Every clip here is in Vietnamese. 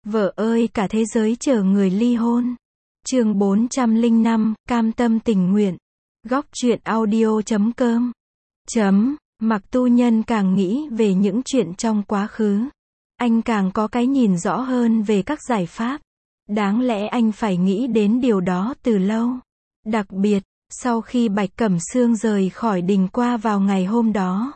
Vợ ơi cả thế giới chờ người ly hôn. Chương 405, cam tâm tình nguyện. Góc truyện audio.com. Mặc Tu Nhân càng nghĩ về những chuyện trong quá khứ, anh càng có cái nhìn rõ hơn về các giải pháp. Đáng lẽ anh phải nghĩ đến điều đó từ lâu. Đặc biệt, sau khi Bạch Cẩm Sương rời khỏi đình qua vào ngày hôm đó,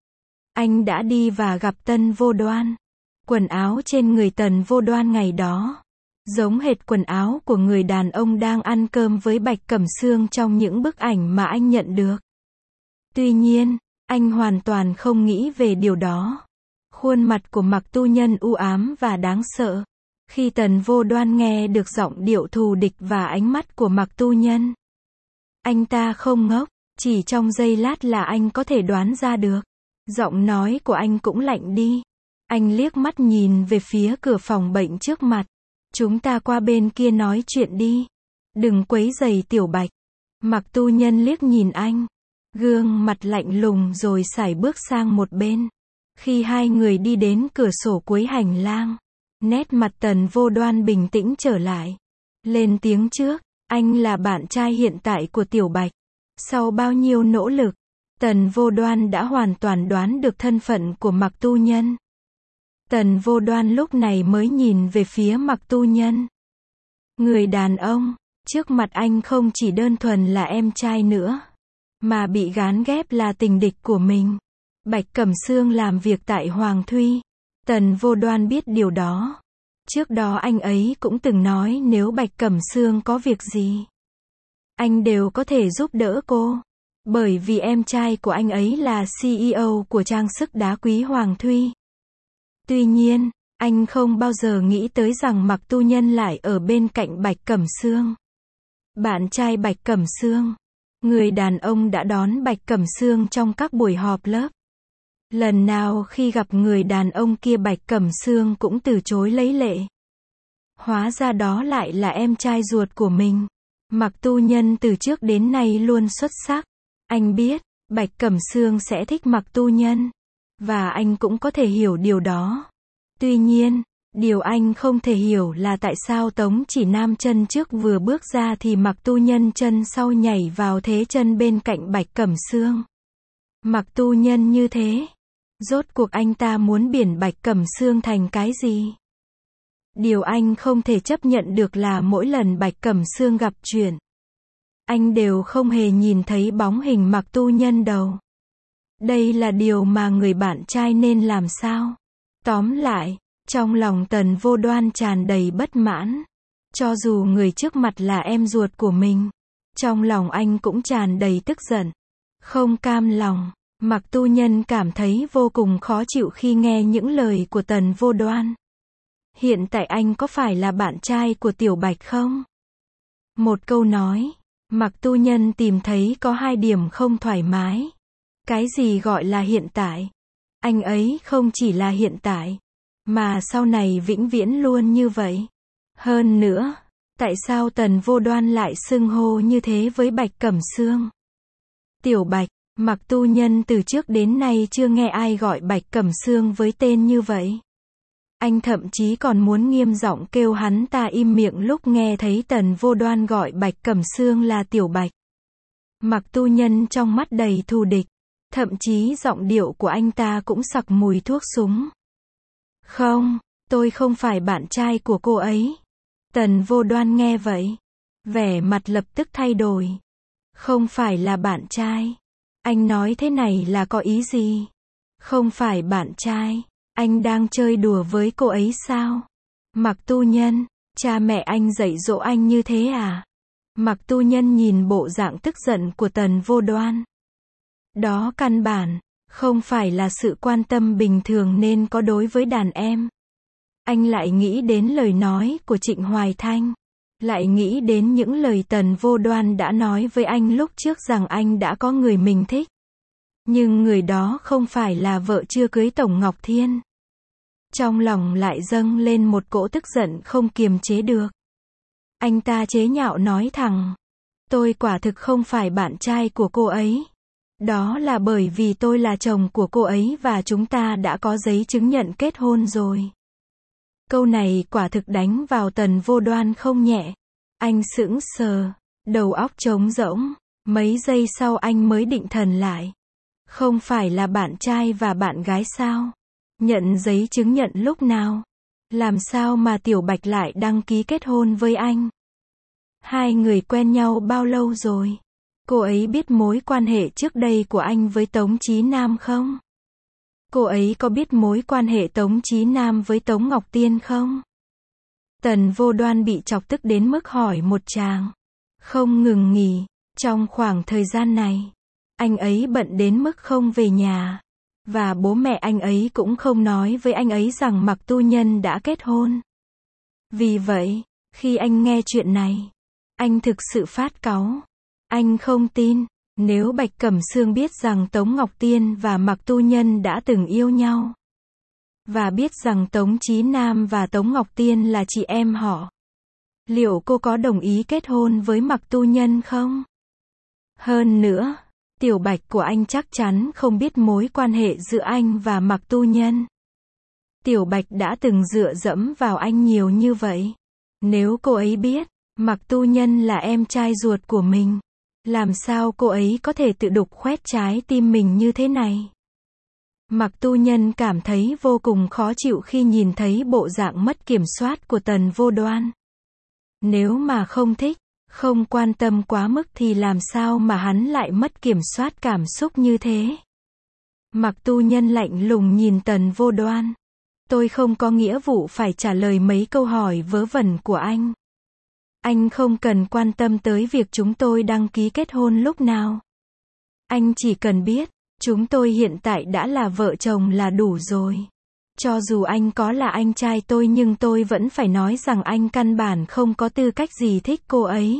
anh đã đi và gặp Tần Vô Đoan. Quần áo trên người Tần Vô Đoan ngày đó giống hệt quần áo của người đàn ông đang ăn cơm với Bạch Cẩm Sương trong những bức ảnh mà anh nhận được. Tuy nhiên, anh hoàn toàn không nghĩ về điều đó. Khuôn mặt của Mặc Tu Nhân u ám và đáng sợ. Khi Tần Vô Đoan nghe được giọng điệu thù địch và ánh mắt của Mặc Tu Nhân, anh ta không ngốc, chỉ trong giây lát là anh có thể đoán ra được. Giọng nói của anh cũng lạnh đi. Anh liếc mắt nhìn về phía cửa phòng bệnh trước mặt. Chúng ta qua bên kia nói chuyện đi. Đừng quấy rầy Tiểu Bạch. Mặc Tu Nhân liếc nhìn anh, gương mặt lạnh lùng rồi sải bước sang một bên. Khi hai người đi đến cửa sổ cuối hành lang, nét mặt Tần Vô Đoan bình tĩnh trở lại. Lên tiếng trước, anh là bạn trai hiện tại của Tiểu Bạch. Sau bao nhiêu nỗ lực, Tần Vô Đoan đã hoàn toàn đoán được thân phận của Mặc Tu Nhân. Tần Vô Đoan lúc này mới nhìn về phía Mặc Tu Nhân. Người đàn ông trước mặt anh không chỉ đơn thuần là em trai nữa, mà bị gán ghép là tình địch của mình. Bạch Cẩm Sương làm việc tại Hoàng Thụy. Tần Vô Đoan biết điều đó. Trước đó anh ấy cũng từng nói nếu Bạch Cẩm Sương có việc gì, anh đều có thể giúp đỡ cô. Bởi vì em trai của anh ấy là CEO của trang sức đá quý Hoàng Thụy. Tuy nhiên, anh không bao giờ nghĩ tới rằng Mặc Tu Nhân lại ở bên cạnh Bạch Cẩm Sương. Bạn trai Bạch Cẩm Sương, người đàn ông đã đón Bạch Cẩm Sương trong các buổi họp lớp. Lần nào khi gặp người đàn ông kia Bạch Cẩm Sương cũng từ chối lấy lệ. Hóa ra đó lại là em trai ruột của mình. Mặc Tu Nhân từ trước đến nay luôn xuất sắc. Anh biết, Bạch Cẩm Sương sẽ thích Mặc Tu Nhân. Và anh cũng có thể hiểu điều đó. Tuy nhiên, điều anh không thể hiểu là tại sao Tống Chỉ Nam chân trước vừa bước ra thì Mặc Tu Nhân chân sau nhảy vào thế chân bên cạnh Bạch Cẩm Sương. Mặc Tu Nhân như thế, rốt cuộc anh ta muốn biển Bạch Cẩm Sương thành cái gì? Điều anh không thể chấp nhận được là mỗi lần Bạch Cẩm Sương gặp chuyện, anh đều không hề nhìn thấy bóng hình Mặc Tu Nhân đâu. Đây là điều mà người bạn trai nên làm sao? Tóm lại, trong lòng Tần Vô Đoan tràn đầy bất mãn. Cho dù người trước mặt là em ruột của mình, trong lòng anh cũng tràn đầy tức giận, không cam lòng. Mặc Tu Nhân cảm thấy vô cùng khó chịu khi nghe những lời của Tần Vô Đoan. Hiện tại anh có phải là bạn trai của Tiểu Bạch không? Một câu nói, Mặc Tu Nhân tìm thấy có hai điểm không thoải mái. Cái gì gọi là hiện tại? Anh ấy không chỉ là hiện tại, mà sau này vĩnh viễn luôn như vậy. Hơn nữa, tại sao Tần Vô Đoan lại xưng hô như thế với Bạch Cẩm Sương? Tiểu Bạch. Mặc Tu Nhân từ trước đến nay chưa nghe ai gọi Bạch Cẩm Sương với tên như vậy. Anh thậm chí còn muốn nghiêm giọng kêu hắn ta im miệng lúc nghe thấy Tần Vô Đoan gọi Bạch Cẩm Sương là Tiểu Bạch. Mặc Tu Nhân trong mắt đầy thù địch. Thậm chí giọng điệu của anh ta cũng sặc mùi thuốc súng. Không, tôi không phải bạn trai của cô ấy. Tần Vô Đoan nghe vậy, vẻ mặt lập tức thay đổi. Không phải là bạn trai. Anh nói thế này là có ý gì? Không phải bạn trai. Anh đang chơi đùa với cô ấy sao? Mặc Tu Nhân, cha mẹ anh dạy dỗ anh như thế à? Mặc Tu Nhân nhìn bộ dạng tức giận của Tần Vô Đoan. Đó căn bản không phải là sự quan tâm bình thường nên có đối với đàn em. Anh lại nghĩ đến lời nói của Trịnh Hoài Thanh, lại nghĩ đến những lời Tần Vô Đoan đã nói với anh lúc trước rằng anh đã có người mình thích. Nhưng người đó không phải là vợ chưa cưới Tổng Ngọc Thiên. Trong lòng lại dâng lên một cỗ tức giận không kiềm chế được. Anh ta chế nhạo nói thẳng, tôi quả thực không phải bạn trai của cô ấy. Đó là bởi vì tôi là chồng của cô ấy và chúng ta đã có giấy chứng nhận kết hôn rồi. Câu này quả thực đánh vào Tần Vô Đoan không nhẹ. Anh sững sờ, đầu óc trống rỗng, mấy giây sau anh mới định thần lại. Không phải là bạn trai và bạn gái sao? Nhận giấy chứng nhận lúc nào? Làm sao mà Tiểu Bạch lại đăng ký kết hôn với anh? Hai người quen nhau bao lâu rồi? Cô ấy biết mối quan hệ trước đây của anh với Tống Chí Nam không? Cô ấy có biết mối quan hệ Tống Chí Nam với Tống Ngọc Tiên không? Tần Vô Đoan bị chọc tức đến mức hỏi một tràng, không ngừng nghỉ. Trong khoảng thời gian này, anh ấy bận đến mức không về nhà. Và bố mẹ anh ấy cũng không nói với anh ấy rằng Mạc Tu Nhân đã kết hôn. Vì vậy, khi anh nghe chuyện này, anh thực sự phát cáu. Anh không tin, nếu Bạch Cẩm Sương biết rằng Tống Ngọc Tiên và Mạc Tu Nhân đã từng yêu nhau, và biết rằng Tống Chí Nam và Tống Ngọc Tiên là chị em họ, liệu cô có đồng ý kết hôn với Mạc Tu Nhân không? Hơn nữa, Tiểu Bạch của anh chắc chắn không biết mối quan hệ giữa anh và Mạc Tu Nhân. Tiểu Bạch đã từng dựa dẫm vào anh nhiều như vậy. Nếu cô ấy biết, Mạc Tu Nhân là em trai ruột của mình, làm sao cô ấy có thể tự đục khoét trái tim mình như thế này? Mạc Tu Nhân cảm thấy vô cùng khó chịu khi nhìn thấy bộ dạng mất kiểm soát của Tần Vô Đoan. Nếu mà không thích, không quan tâm quá mức thì làm sao mà hắn lại mất kiểm soát cảm xúc như thế? Mạc Tu Nhân lạnh lùng nhìn Tần Vô Đoan. Tôi không có nghĩa vụ phải trả lời mấy câu hỏi vớ vẩn của anh. Anh không cần quan tâm tới việc chúng tôi đăng ký kết hôn lúc nào. Anh chỉ cần biết, chúng tôi hiện tại đã là vợ chồng là đủ rồi. Cho dù anh có là anh trai tôi nhưng tôi vẫn phải nói rằng anh căn bản không có tư cách gì thích cô ấy.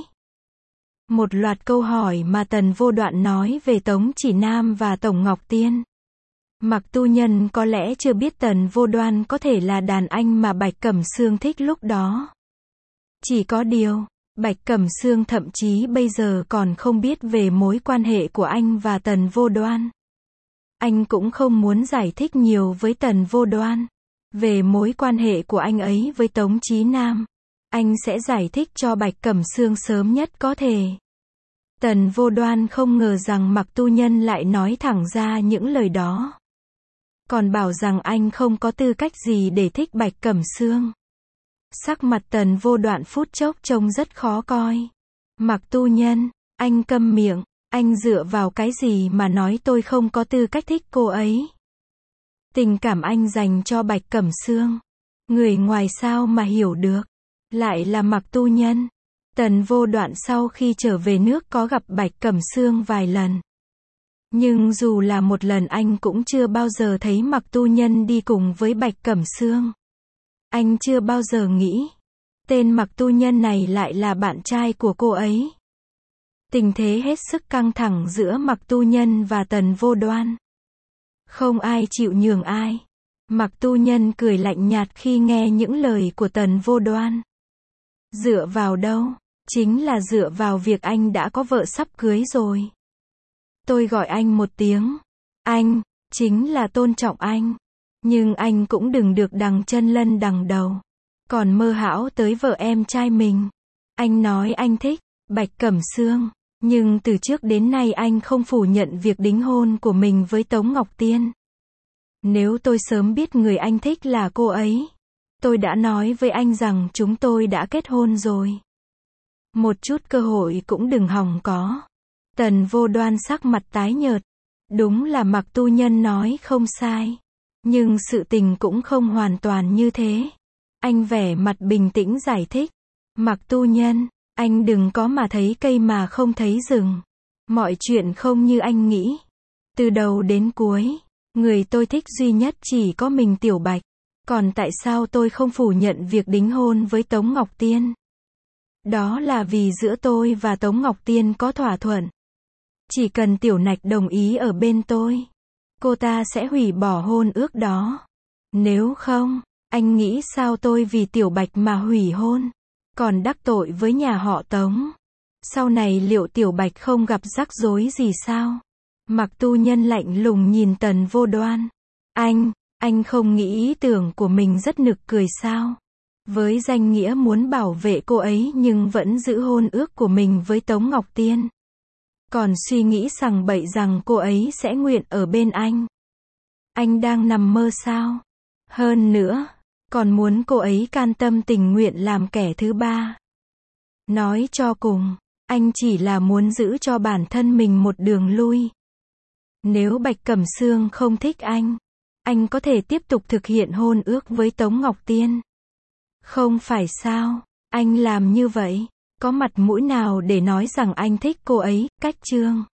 Một loạt câu hỏi mà Tần Vô Đoan nói về Tống Chỉ Nam và Tổng Ngọc Tiên. Mạc Tu Nhân có lẽ chưa biết Tần Vô Đoan có thể là đàn anh mà Bạch Cẩm Sương thích lúc đó. Chỉ có điều, Bạch Cẩm Sương thậm chí bây giờ còn không biết về mối quan hệ của anh và Tần Vô Đoan. Anh cũng không muốn giải thích nhiều với Tần Vô Đoan về mối quan hệ của anh ấy với Tống Chí Nam. Anh sẽ giải thích cho Bạch Cẩm Sương sớm nhất có thể. Tần Vô Đoan không ngờ rằng Mạc Tu Nhân lại nói thẳng ra những lời đó. Còn bảo rằng anh không có tư cách gì để thích Bạch Cẩm Sương. Sắc mặt Tần Vô Đoan phút chốc trông rất khó coi. Mạc Tu Nhân, anh câm miệng, anh dựa vào cái gì mà nói tôi không có tư cách thích cô ấy? Tình cảm anh dành cho Bạch Cẩm Sương, người ngoài sao mà hiểu được? Lại là Mạc Tu Nhân. Tần Vô Đoan sau khi trở về nước có gặp Bạch Cẩm Sương vài lần. Nhưng dù là một lần anh cũng chưa bao giờ thấy Mạc Tu Nhân đi cùng với Bạch Cẩm Sương. Anh chưa bao giờ nghĩ, tên Mạc Tu Nhân này lại là bạn trai của cô ấy. Tình thế hết sức căng thẳng giữa Mạc Tu Nhân và Tần Vô Đoan. Không ai chịu nhường ai. Mạc Tu Nhân cười lạnh nhạt khi nghe những lời của Tần Vô Đoan. Dựa vào đâu? Chính là dựa vào việc anh đã có vợ sắp cưới rồi. Tôi gọi anh một tiếng anh, chính là tôn trọng anh. Nhưng anh cũng đừng được đằng chân lân đằng đầu. Còn mơ hão tới vợ em trai mình. Anh nói anh thích Bạch Cẩm Sương. Nhưng từ trước đến nay anh không phủ nhận việc đính hôn của mình với Tống Ngọc Tiên. Nếu tôi sớm biết người anh thích là cô ấy, tôi đã nói với anh rằng chúng tôi đã kết hôn rồi. Một chút cơ hội cũng đừng hòng có. Tần Vô Đoan sắc mặt tái nhợt. Đúng là Mạc Tu Nhân nói không sai. Nhưng sự tình cũng không hoàn toàn như thế. Anh vẻ mặt bình tĩnh giải thích. Mạc Tu Nhân, anh đừng có mà thấy cây mà không thấy rừng. Mọi chuyện không như anh nghĩ. Từ đầu đến cuối, người tôi thích duy nhất chỉ có mình Tiểu Bạch. Còn tại sao tôi không phủ nhận việc đính hôn với Tống Ngọc Tiên? Đó là vì giữa tôi và Tống Ngọc Tiên có thỏa thuận. Chỉ cần Tiểu Nạch đồng ý ở bên tôi, cô ta sẽ hủy bỏ hôn ước đó. Nếu không, anh nghĩ sao tôi vì Tiểu Bạch mà hủy hôn, còn đắc tội với nhà họ Tống? Sau này liệu Tiểu Bạch không gặp rắc rối gì sao? Mạc Tu Nhân lạnh lùng nhìn Tần Vô Đoan. Anh không nghĩ ý tưởng của mình rất nực cười sao? Với danh nghĩa muốn bảo vệ cô ấy nhưng vẫn giữ hôn ước của mình với Tống Ngọc Tiên. Còn suy nghĩ sằng bậy rằng cô ấy sẽ nguyện ở bên anh. Anh đang nằm mơ sao? Hơn nữa, còn muốn cô ấy can tâm tình nguyện làm kẻ thứ ba. Nói cho cùng, anh chỉ là muốn giữ cho bản thân mình một đường lui. Nếu Bạch Cẩm Sương không thích anh có thể tiếp tục thực hiện hôn ước với Tống Ngọc Tiên. Không phải sao? Anh làm như vậy, có mặt mũi nào để nói rằng anh thích cô ấy, cách chương.